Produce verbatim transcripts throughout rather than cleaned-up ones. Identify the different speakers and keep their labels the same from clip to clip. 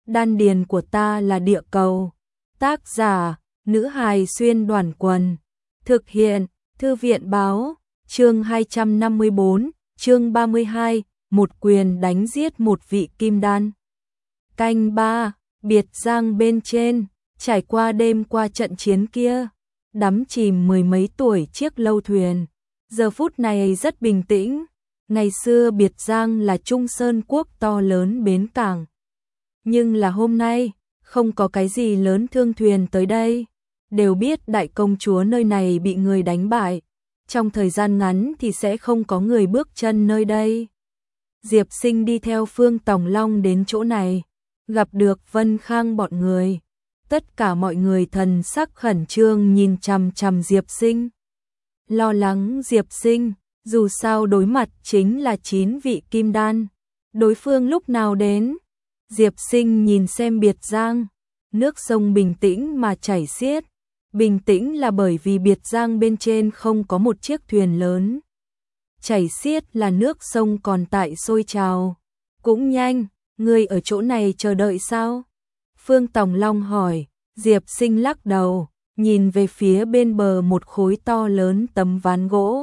Speaker 1: đan điền của ta là địa cầu. Tác giả, nữ hài xuyên đoàn quần. Thực hiện, thư viện báo, chương hai trăm năm mươi bốn, chương ba mươi hai, một quyền đánh giết một vị kim đan. Canh ba, Biệt Giang bên trên, trải qua đêm qua trận chiến kia, đắm chìm mười mấy tuổi chiếc lâu thuyền, giờ phút này rất bình tĩnh. Ngày xưa Biệt Giang là Trung Sơn quốc to lớn bến cảng, nhưng là hôm nay, không có cái gì lớn thương thuyền tới đây. Đều biết đại công chúa nơi này bị người đánh bại, trong thời gian ngắn thì sẽ không có người bước chân nơi đây. Diệp Sinh đi theo Phương Tòng Long đến chỗ này, gặp được Vân Khang bọn người. Tất cả mọi người thần sắc khẩn trương nhìn chằm chằm Diệp Sinh. Lo lắng Diệp Sinh, dù sao đối mặt chính là chín vị kim đan. Đối phương lúc nào đến? Diệp Sinh nhìn xem Biệt Giang, nước sông bình tĩnh mà chảy xiết. Bình tĩnh là bởi vì Biệt Giang bên trên không có một chiếc thuyền lớn. Chảy xiết là nước sông còn tại sôi trào. Cũng nhanh, ngươi ở chỗ này chờ đợi sao? Phương Tòng Long hỏi. Diệp Sinh lắc đầu, nhìn về phía bên bờ một khối to lớn tấm ván gỗ.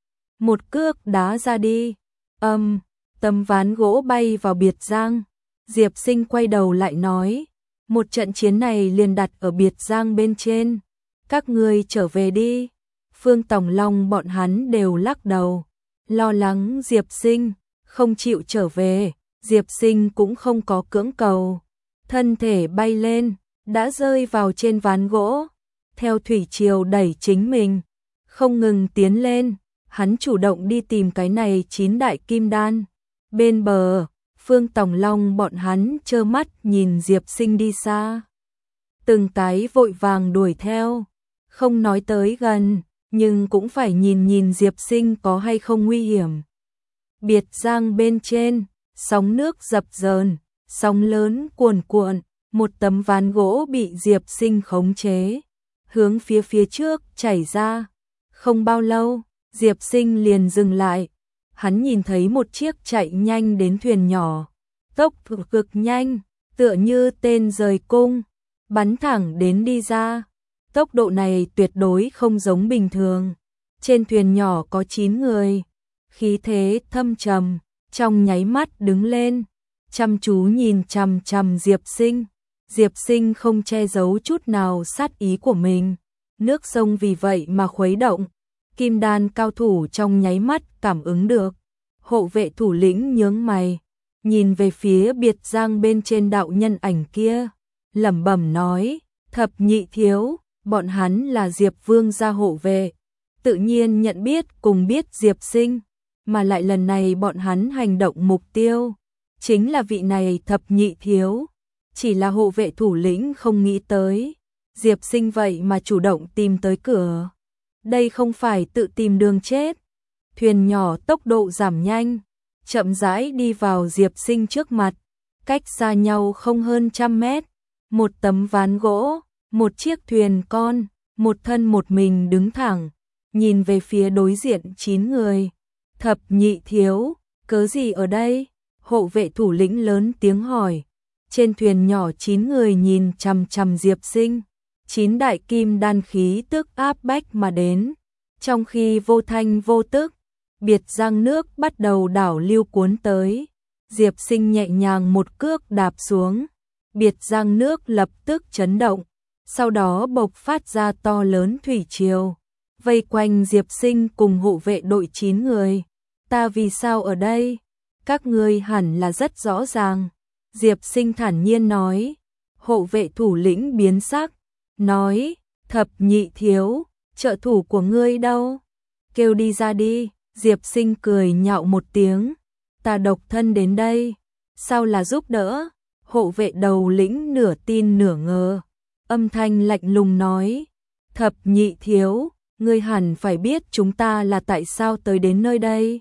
Speaker 1: Một cước đá ra đi, âm, um, tấm ván gỗ bay vào Biệt Giang. Diệp Sinh quay đầu lại nói, một trận chiến này liền đặt ở Biệt Giang bên trên, các ngươi trở về đi. Phương Tòng Long bọn hắn đều lắc đầu, lo lắng Diệp Sinh không chịu trở về. Diệp Sinh cũng không có cưỡng cầu, thân thể bay lên, đã rơi vào trên ván gỗ, theo thủy triều đẩy chính mình, không ngừng tiến lên. Hắn chủ động đi tìm cái này chín đại kim đan. Bên bờ, Phương Tòng Long bọn hắn trơ mắt nhìn Diệp Sinh đi xa. Từng cái vội vàng đuổi theo, không nói tới gần, nhưng cũng phải nhìn nhìn Diệp Sinh có hay không nguy hiểm. Biệt Giang bên trên, sóng nước dập dờn, sóng lớn cuồn cuộn, một tấm ván gỗ bị Diệp Sinh khống chế, hướng phía phía trước chảy ra. Không bao lâu, Diệp Sinh liền dừng lại. Hắn nhìn thấy một chiếc chạy nhanh đến thuyền nhỏ, tốc độ cực nhanh, tựa như tên rời cung, bắn thẳng đến đi ra. Tốc độ này tuyệt đối không giống bình thường. Trên thuyền nhỏ có chín người, khí thế thâm trầm, trong nháy mắt đứng lên, chăm chú nhìn chằm chằm Diệp Sinh. Diệp Sinh không che giấu chút nào sát ý của mình, nước sông vì vậy mà khuấy động. Kim đan cao thủ trong nháy mắt cảm ứng được. Hộ vệ thủ lĩnh nhướng mày, nhìn về phía Biệt Giang bên trên đạo nhân ảnh kia, lẩm bẩm nói, thập nhị thiếu, bọn hắn là Diệp Vương gia hộ vệ, tự nhiên nhận biết cùng biết Diệp Sinh, mà lại lần này bọn hắn hành động mục tiêu chính là vị này thập nhị thiếu. Chỉ là hộ vệ thủ lĩnh không nghĩ tới, Diệp Sinh vậy mà chủ động tìm tới cửa. Đây không phải tự tìm đường chết. Thuyền nhỏ tốc độ giảm nhanh, chậm rãi đi vào Diệp Sinh trước mặt, cách xa nhau không hơn trăm mét. Một tấm ván gỗ, một chiếc thuyền con, một thân một mình đứng thẳng, nhìn về phía đối diện chín người. Thập nhị thiếu, cớ gì ở đây? Hộ vệ thủ lĩnh lớn tiếng hỏi. Trên thuyền nhỏ chín người nhìn chằm chằm Diệp Sinh. Chín đại kim đan khí tức áp bách mà đến, trong khi vô thanh vô tức, Biệt Giang nước bắt đầu đảo lưu cuốn tới. Diệp Sinh nhẹ nhàng một cước đạp xuống, Biệt Giang nước lập tức chấn động, sau đó bộc phát ra to lớn thủy triều, vây quanh Diệp Sinh cùng hộ vệ đội chín người. Ta vì sao ở đây? Các ngươi hẳn là rất rõ ràng. Diệp Sinh thản nhiên nói. Hộ vệ thủ lĩnh biến sắc, nói, thập nhị thiếu, trợ thủ của ngươi đâu? Kêu đi ra đi. Diệp Sinh cười nhạo một tiếng, ta độc thân đến đây, sao là giúp đỡ? Hộ vệ đầu lĩnh nửa tin nửa ngờ, âm thanh lạnh lùng nói, thập nhị thiếu, ngươi hẳn phải biết chúng ta là tại sao tới đến nơi đây.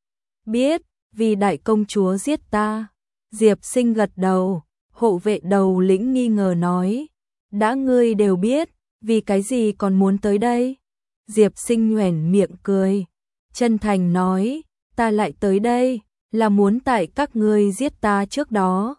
Speaker 1: Biết, vì đại công chúa giết ta. Diệp Sinh gật đầu. Hộ vệ đầu lĩnh nghi ngờ nói, đã ngươi đều biết, vì cái gì còn muốn tới đây? Diệp Sinh nhoẻn miệng cười, chân thành nói, ta lại tới đây, là muốn tại các ngươi giết ta trước đó,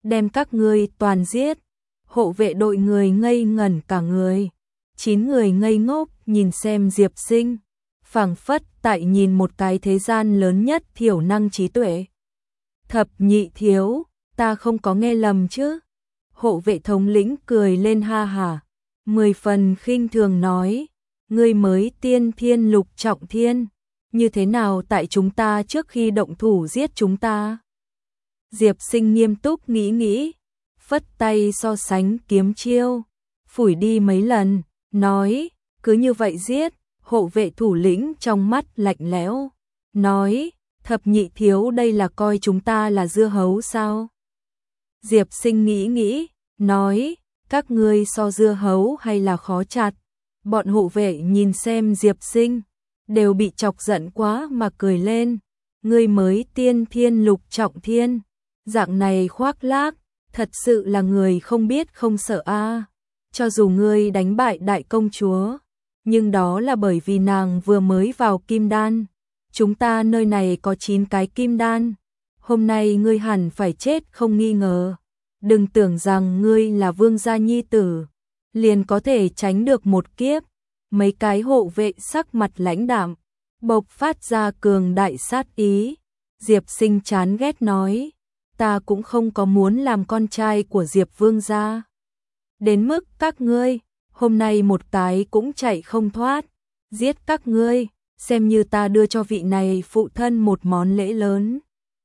Speaker 1: đem các ngươi toàn giết. Hộ vệ đội người ngây ngẩn cả người. Chín người ngây ngốc nhìn xem Diệp Sinh, phảng phất tại nhìn một cái thế gian lớn nhất thiểu năng trí tuệ. Thập nhị thiếu, ta không có nghe lầm chứ? Hộ vệ thống lĩnh cười lên ha hả, mười phần khinh thường nói, ngươi mới tiên thiên lục trọng thiên, như thế nào tại chúng ta trước khi động thủ giết chúng ta? Diệp Sinh nghiêm túc nghĩ nghĩ, phất tay so sánh kiếm chiêu, phủi đi mấy lần, nói, cứ như vậy giết. Hộ vệ thủ lĩnh trong mắt lạnh lẽo, nói, thập nhị thiếu đây là coi chúng ta là dưa hấu sao? Diệp Sinh nghĩ nghĩ, nói, các ngươi so dưa hấu hay là khó chặt? Bọn hộ vệ nhìn xem Diệp Sinh, đều bị chọc giận quá mà cười lên, ngươi mới tiên thiên lục trọng thiên, dạng này khoác lác, thật sự là người không biết không sợ a. Cho dù ngươi đánh bại đại công chúa, nhưng đó là bởi vì nàng vừa mới vào kim đan. Chúng ta nơi này có chín cái kim đan. Hôm nay ngươi hẳn phải chết không nghi ngờ. Đừng tưởng rằng ngươi là vương gia nhi tử, liền có thể tránh được một kiếp. Mấy cái hộ vệ sắc mặt lãnh đạm, bộc phát ra cường đại sát ý. Diệp Sinh chán ghét nói, ta cũng không có muốn làm con trai của Diệp vương gia. Đến mức các ngươi hôm nay một cái cũng chạy không thoát, giết các ngươi, xem như ta đưa cho vị này phụ thân một món lễ lớn.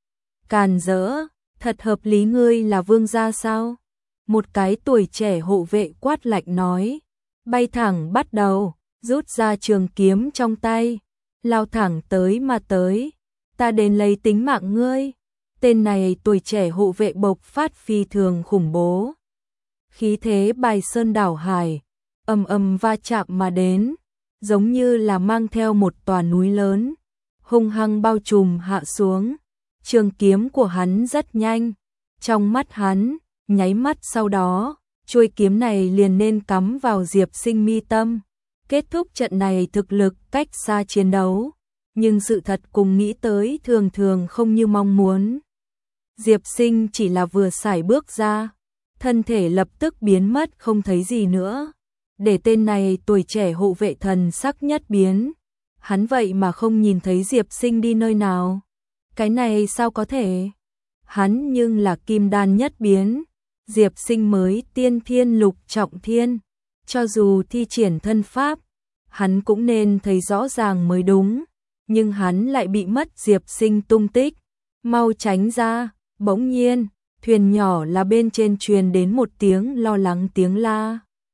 Speaker 1: Càn rỡ, thật hợp lý, ngươi là vương gia sao? Một cái tuổi trẻ hộ vệ quát lạnh nói, bay thẳng bắt đầu, rút ra trường kiếm trong tay, lao thẳng tới mà tới, ta đến lấy tính mạng ngươi. Tên này tuổi trẻ hộ vệ bộc phát phi thường khủng bố, khí thế bài sơn đảo hải, ầm ầm va chạm mà đến, giống như là mang theo một tòa núi lớn, hung hăng bao trùm hạ xuống. Trường kiếm của hắn rất nhanh, trong mắt hắn, nháy mắt sau đó, chuôi kiếm này liền nên cắm vào Diệp Sinh mi tâm, kết thúc trận này thực lực cách xa chiến đấu, nhưng sự thật cùng nghĩ tới thường thường không như mong muốn. Diệp Sinh chỉ là vừa sải bước ra, thân thể lập tức biến mất không thấy gì nữa. Để tên này tuổi trẻ hộ vệ thần sắc nhất biến, hắn vậy mà không nhìn thấy Diệp Sinh đi nơi nào. Cái này sao có thể? Hắn nhưng là kim đan nhất biến, Diệp Sinh mới tiên thiên lục trọng thiên, cho dù thi triển thân pháp, hắn cũng nên thấy rõ ràng mới đúng, nhưng hắn lại bị mất Diệp Sinh tung tích. Mau tránh ra. Bỗng nhiên, thuyền nhỏ là bên trên truyền đến một tiếng lo lắng tiếng la.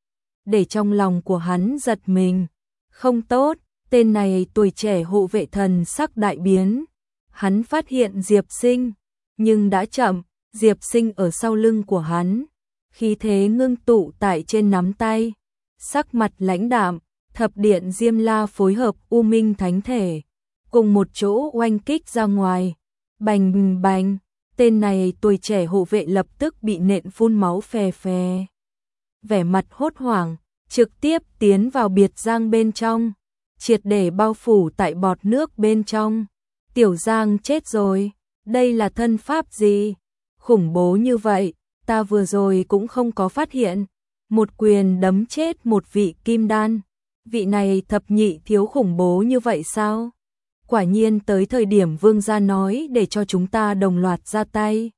Speaker 1: Để trong lòng của hắn giật mình, không tốt, tên này tuổi trẻ hộ vệ thần sắc đại biến. Hắn phát hiện Diệp Sinh, nhưng đã chậm, Diệp Sinh ở sau lưng của hắn, khí thế ngưng tụ tại trên nắm tay, sắc mặt lãnh đạm, thập điện Diêm La phối hợp U Minh Thánh Thể, cùng một chỗ oanh kích ra ngoài, bành bành. Tên này tuổi trẻ hộ vệ lập tức bị nện phun máu phè phè. Vẻ mặt hốt hoảng, trực tiếp tiến vào biệt giang bên trong, triệt để bao phủ tại bọt nước bên trong. Tiểu Giang chết rồi, đây là thân pháp gì? Khủng bố như vậy, ta vừa rồi cũng không có phát hiện. Một quyền đấm chết một vị kim đan. Vị này thập nhị thiếu khủng bố như vậy sao? Quả nhiên tới thời điểm vương gia nói để cho chúng ta đồng loạt ra tay.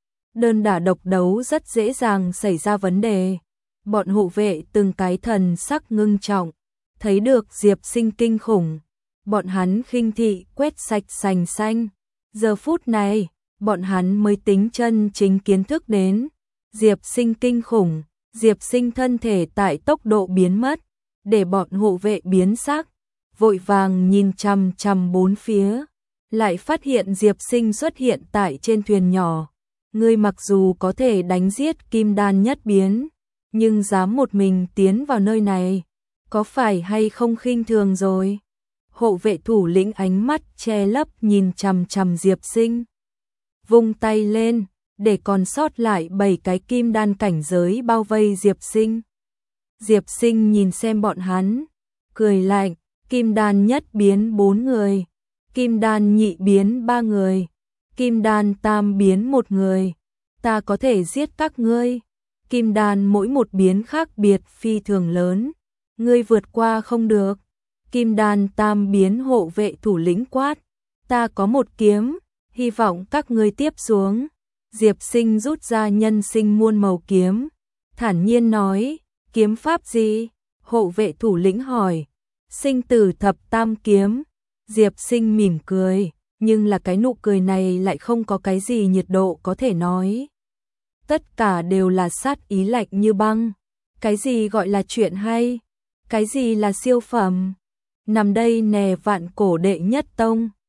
Speaker 1: Đơn đả độc đấu rất dễ dàng xảy ra vấn đề. Bọn hộ vệ từng cái thần sắc ngưng trọng, thấy được Diệp Sinh kinh khủng. Bọn hắn khinh thị quét sạch sành xanh. Giờ phút này, bọn hắn mới tính chân chính kiến thức đến. Diệp Sinh kinh khủng, Diệp Sinh thân thể tại tốc độ biến mất, để bọn hộ vệ biến sắc. Vội vàng nhìn chằm chằm bốn phía, lại phát hiện Diệp Sinh xuất hiện tại trên thuyền nhỏ. Ngươi mặc dù có thể đánh giết kim đan nhất biến, nhưng dám một mình tiến vào nơi này, có phải hay không khinh thường rồi? Hộ vệ thủ lĩnh ánh mắt che lấp nhìn chằm chằm Diệp Sinh, vung tay lên, để còn sót lại bảy cái kim đan cảnh giới bao vây Diệp Sinh. Diệp Sinh nhìn xem bọn hắn, cười lạnh. Kim đan nhất biến bốn người, kim đan nhị biến ba người, kim đan tam biến một người, ta có thể giết các ngươi. Kim đan mỗi một biến khác biệt phi thường lớn, ngươi vượt qua không được. Kim đan tam biến hộ vệ thủ lĩnh quát, ta có một kiếm, hy vọng các ngươi tiếp xuống. Diệp Sinh rút ra nhân sinh muôn màu kiếm, thản nhiên nói, kiếm pháp gì? Hộ vệ thủ lĩnh hỏi, sinh tử thập tam kiếm. Diệp Sinh mỉm cười, nhưng là cái nụ cười này lại không có cái gì nhiệt độ có thể nói. Tất cả đều là sát ý lạnh như băng. Cái gì gọi là chuyện hay? Cái gì là siêu phẩm? Nằm đây nè vạn cổ đệ nhất tông.